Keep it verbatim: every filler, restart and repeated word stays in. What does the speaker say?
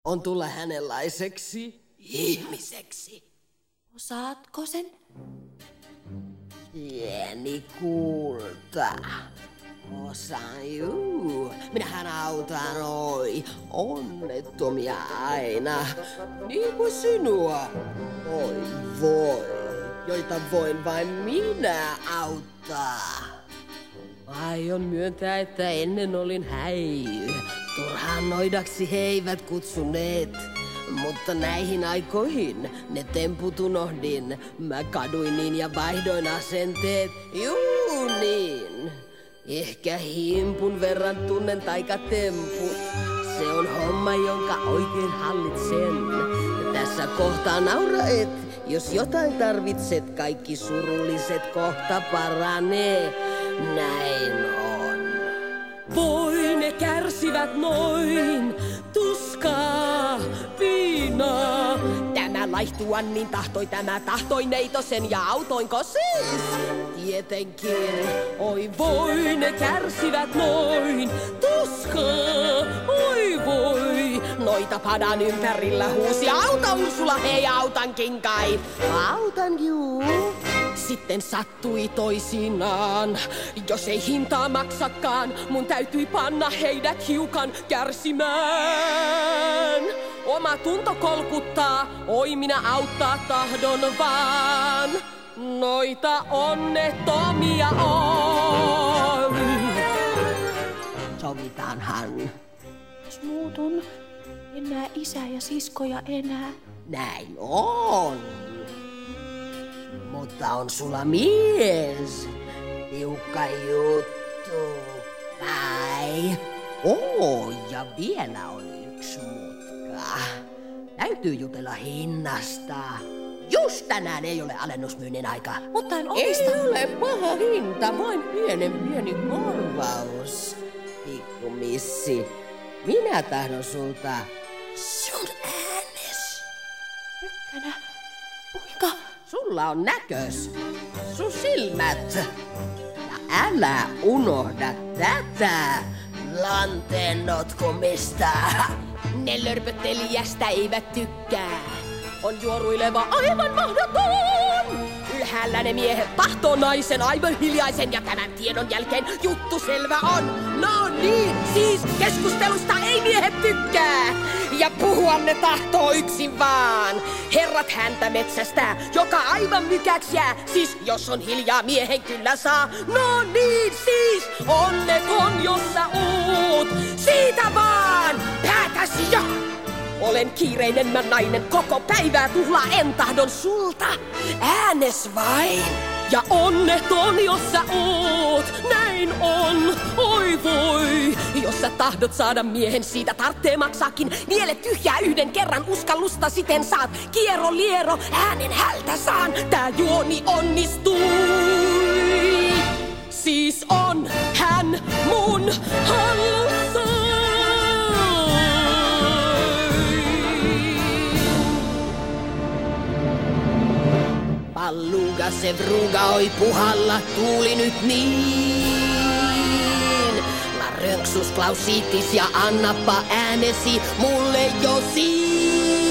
on tulla hänenlaiseksi ihmiseksi. Osaatko sen? Pieni kulta. Osaan juu. Minähän autan oi onnettomia aina. Niin kuin sinua. Oi voi. Joita voin vain minä auttaa. Aion myöntää, että ennen olin häijy. Turhaan noidaksi he eivät kutsuneet. Mutta näihin aikoihin ne temput unohdin. Mä kaduin niin ja vaihdoin asenteet. Juu niin. Ehkä himpun verran tunnen taikatemput. Se on homma, jonka oikein hallitsen. Ja tässä kohtaa naura et. Jos jotain tarvitset, kaikki surulliset kohta paranee. Näin on. Voi ne kärsivät noin. Tuskaa, piinaa. Tämä laihtua niin tahtoi, tämä tahtoi neitosen ja autoinko siis? Tietenkin, oi voi ne kärsivät noin. Tuskaa, oi voi. Noita padan ympärillä huusi. Auta Ursula, hei autankin kai. Autan juu. Sitten sattui toisinaan. Jos ei hintaa maksakaan, mun täytyi panna heidät hiukan kärsimään. Oma tunto kolkuttaa, oi minä auttaa tahdon vaan. Noita onnettomia on. Sovitaanhan. Jos muutun, en näe isää ja siskoja enää. Näin on. Mutta on sulla mies. Tiukka juttu. Vai? Oo, ja vielä on yksi mutka. Täytyy jutella hinnasta. Just tänään ei ole alennusmyynnin aika. Mutta en omista. Ei ole paha hinta, vain pienen pieni korvaus. Pikku missi, minä tahdon sulta sun äänes. Tykkänä, kuinka? Sulla on näkös, sun silmät. Ja älä unohda tätä lanteenotkomista. Ne lörpöttelijästä eivät tykkää. On juoruileva aivan mahdoton. Ylhäällä ne miehet tahtoo naisen aivan hiljaisen. Ja tämän tiedon jälkeen juttu selvä on. No niin, siis keskustelusta ei miehet tykkää. Ja puhua ne tahtoo yksin vaan. Herrat häntä metsästää, joka aivan mykäks jää. Siis jos on hiljaa miehen kyllä saa. No niin, siis onneton jos sä oot. Siitä vaan, päätäsi jo. Olen kiireinen mä nainen, koko päivää tuhlaa en tahdon sulta. Äänes vain. Ja onneton jos sä oot, näin on, oi voi. Jos sä tahdot saada miehen, siitä tarttee maksaakin. Niele tyhjää yhden kerran, uskallusta siten saat. Kiero liero, äänen hältä saan, tää juoni onnistui. Siis on hän mun hallussa. Palluga se vruga oi puhalla tuuli nyt niin. La rönksus klausitis ja annappa äänesi mulle jo siin.